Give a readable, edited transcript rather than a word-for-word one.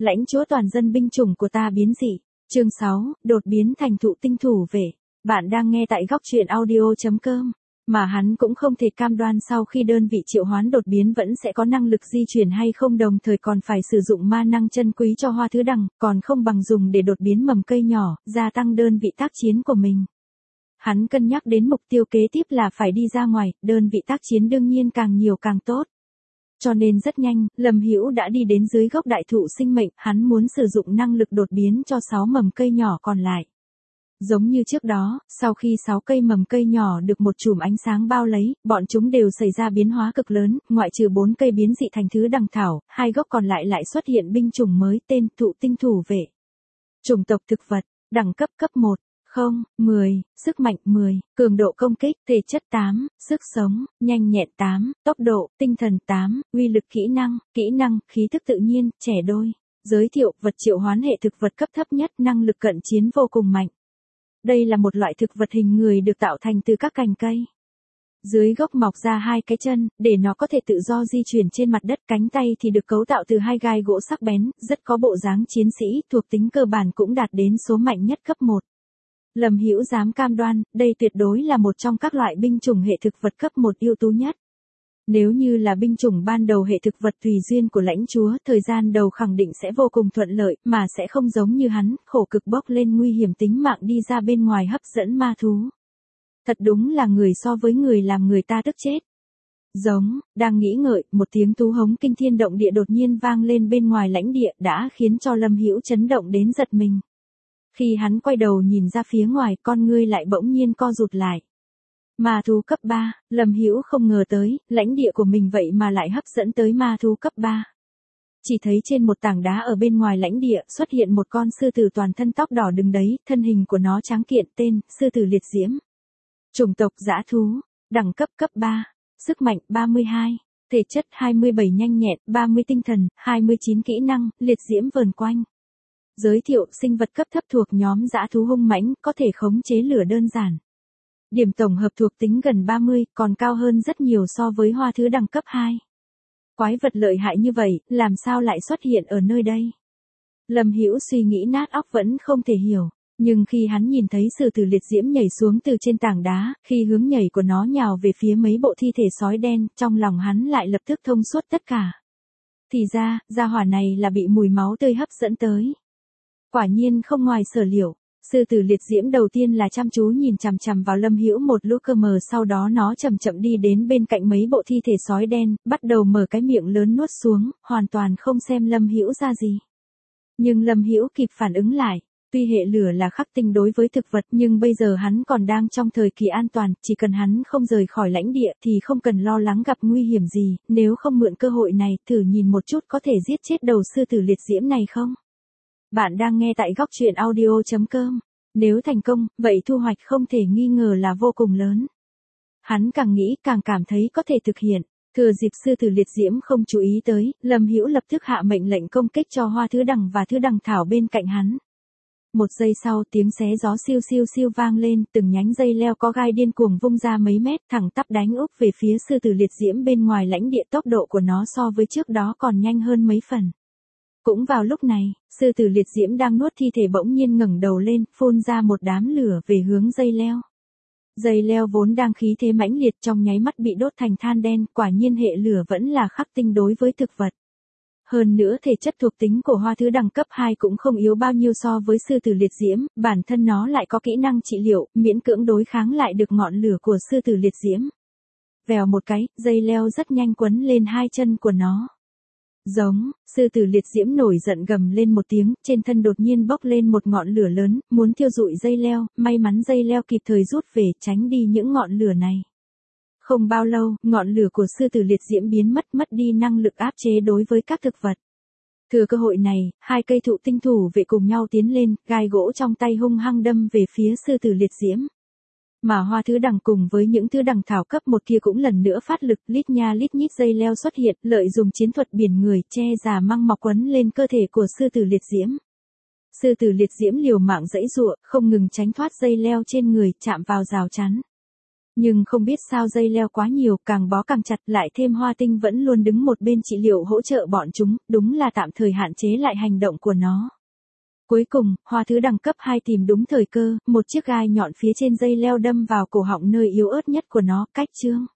lãnh chúa toàn dân binh chủng của ta biến dị. Chương 6, đột biến thành thụ tinh thủ vệ. Bạn đang nghe tại góc truyện audio.com. Mà hắn cũng không thể cam đoan sau khi đơn vị triệu hoán đột biến vẫn sẽ có năng lực di chuyển hay không, đồng thời còn phải sử dụng ma năng chân quý cho hoa thứ đằng, còn không bằng dùng để đột biến mầm cây nhỏ, gia tăng đơn vị tác chiến của mình. Hắn cân nhắc đến mục tiêu kế tiếp là phải đi ra ngoài, đơn vị tác chiến đương nhiên càng nhiều càng tốt. Cho nên rất nhanh, Lâm Hữu đã đi đến dưới gốc đại thụ sinh mệnh, hắn muốn sử dụng năng lực đột biến cho 6 mầm cây nhỏ còn lại. Giống như trước đó, sau khi 6 cây mầm cây nhỏ được một chùm ánh sáng bao lấy, bọn chúng đều xảy ra biến hóa cực lớn, ngoại trừ 4 cây biến dị thành thứ đằng thảo, 2 gốc còn lại lại xuất hiện binh chủng mới tên thụ tinh thủ vệ. Chủng tộc thực vật, đẳng cấp cấp 1. 0, 10, sức mạnh 10, cường độ công kích, thể chất 8, sức sống, nhanh nhẹn 8, tốc độ, tinh thần 8, uy lực kỹ năng, khí thức tự nhiên, trẻ đôi. Giới thiệu, vật triệu hoán hệ thực vật cấp thấp nhất, năng lực cận chiến vô cùng mạnh. Đây là một loại thực vật hình người được tạo thành từ các cành cây. Dưới gốc mọc ra 2 cái chân, để nó có thể tự do di chuyển trên mặt đất, cánh tay thì được cấu tạo từ 2 gai gỗ sắc bén, rất có bộ dáng chiến sĩ, thuộc tính cơ bản cũng đạt đến số mạnh nhất cấp 1. Lâm Hữu dám cam đoan, đây tuyệt đối là một trong các loại binh chủng hệ thực vật cấp 1 ưu tú nhất. Nếu như là binh chủng ban đầu hệ thực vật tùy duyên của lãnh chúa, thời gian đầu khẳng định sẽ vô cùng thuận lợi, mà sẽ không giống như hắn, khổ cực bốc lên nguy hiểm tính mạng đi ra bên ngoài hấp dẫn ma thú. Thật đúng là người so với người làm người ta tức chết. Giống, đang nghĩ ngợi, một tiếng tú hống kinh thiên động địa đột nhiên vang lên bên ngoài lãnh địa đã khiến cho Lâm Hữu chấn động đến giật mình. Khi hắn quay đầu nhìn ra phía ngoài, con ngươi lại bỗng nhiên co rụt lại. Ma thú cấp 3, Lâm Hữu không ngờ tới, lãnh địa của mình vậy mà lại hấp dẫn tới ma thú cấp 3. Chỉ thấy trên một tảng đá ở bên ngoài lãnh địa xuất hiện một con sư tử toàn thân tóc đỏ đứng đấy, thân hình của nó tráng kiện, tên, sư tử liệt diễm. Chủng tộc dã thú, đẳng cấp cấp 3, sức mạnh 32, thể chất 27, nhanh nhẹn 30, tinh thần 29, kỹ năng, liệt diễm vờn quanh. Giới thiệu, sinh vật cấp thấp thuộc nhóm dã thú hung mãnh, có thể khống chế lửa đơn giản. Điểm tổng hợp thuộc tính gần 30, còn cao hơn rất nhiều so với hoa thứ đẳng cấp 2. Quái vật lợi hại như vậy, làm sao lại xuất hiện ở nơi đây? Lâm Hữu suy nghĩ nát óc vẫn không thể hiểu, nhưng khi hắn nhìn thấy sư tử liệt diễm nhảy xuống từ trên tảng đá, khi hướng nhảy của nó nhào về phía mấy bộ thi thể sói đen, trong lòng hắn lại lập tức thông suốt tất cả. Thì ra, gia hỏa này là bị mùi máu tươi hấp dẫn tới. Quả nhiên không ngoài sở liệu. Sư tử liệt diễm đầu tiên là chăm chú nhìn chằm chằm vào Lâm Hữu một lúc cơ mờ, sau đó nó chậm chậm đi đến bên cạnh mấy bộ thi thể sói đen, bắt đầu mở cái miệng lớn nuốt xuống, hoàn toàn không xem Lâm Hữu ra gì. Nhưng Lâm Hữu kịp phản ứng lại, tuy hệ lửa là khắc tinh đối với thực vật, nhưng bây giờ hắn còn đang trong thời kỳ an toàn, chỉ cần hắn không rời khỏi lãnh địa thì không cần lo lắng gặp nguy hiểm gì, nếu không mượn cơ hội này, thử nhìn một chút có thể giết chết đầu sư tử liệt diễm này không? Bạn đang nghe tại góc truyện audio.com. Nếu thành công, vậy thu hoạch không thể nghi ngờ là vô cùng lớn. Hắn càng nghĩ càng cảm thấy có thể thực hiện. Thừa dịp sư tử liệt diễm không chú ý tới, Lâm Hữu lập tức hạ mệnh lệnh công kích cho hoa thứ đằng và thứ đằng thảo bên cạnh hắn. Một giây sau, tiếng xé gió siêu siêu siêu vang lên, từng nhánh dây leo có gai điên cuồng vung ra mấy mét, thẳng tắp đánh úp về phía sư tử liệt diễm bên ngoài lãnh địa. Tốc độ của nó so với trước đó còn nhanh hơn mấy phần. Cũng vào lúc này, sư tử liệt diễm đang nuốt thi thể bỗng nhiên ngẩng đầu lên, phun ra một đám lửa về hướng dây leo. Dây leo vốn đang khí thế mãnh liệt trong nháy mắt bị đốt thành than đen, quả nhiên hệ lửa vẫn là khắc tinh đối với thực vật. Hơn nữa thể chất thuộc tính của hoa thứ đẳng cấp 2 cũng không yếu bao nhiêu so với sư tử liệt diễm, bản thân nó lại có kỹ năng trị liệu, miễn cưỡng đối kháng lại được ngọn lửa của sư tử liệt diễm. Vèo một cái, dây leo rất nhanh quấn lên 2 chân của nó. Giống, sư tử liệt diễm nổi giận gầm lên một tiếng, trên thân đột nhiên bốc lên một ngọn lửa lớn, muốn thiêu rụi dây leo, may mắn dây leo kịp thời rút về, tránh đi những ngọn lửa này. Không bao lâu, ngọn lửa của sư tử liệt diễm biến mất đi năng lực áp chế đối với các thực vật. Thừa cơ hội này, 2 cây thụ tinh thủ vệ cùng nhau tiến lên, gai gỗ trong tay hung hăng đâm về phía sư tử liệt diễm. Mà hoa thứ đằng cùng với những thứ đằng thảo cấp 1 kia cũng lần nữa phát lực, lít nha lít nhít dây leo xuất hiện, lợi dùng chiến thuật biển người, che già măng mọc quấn lên cơ thể của sư tử liệt diễm. Sư tử liệt diễm liều mạng giãy giụa, không ngừng tránh thoát dây leo trên người, chạm vào rào chắn. Nhưng không biết sao dây leo quá nhiều, càng bó càng chặt, lại thêm Hoa Tinh vẫn luôn đứng một bên trị liệu hỗ trợ bọn chúng, đúng là tạm thời hạn chế lại hành động của nó. Cuối cùng, Hoa Thứ đẳng cấp 2 tìm đúng thời cơ, một chiếc gai nhọn phía trên dây leo đâm vào cổ họng nơi yếu ớt nhất của nó, cách chương.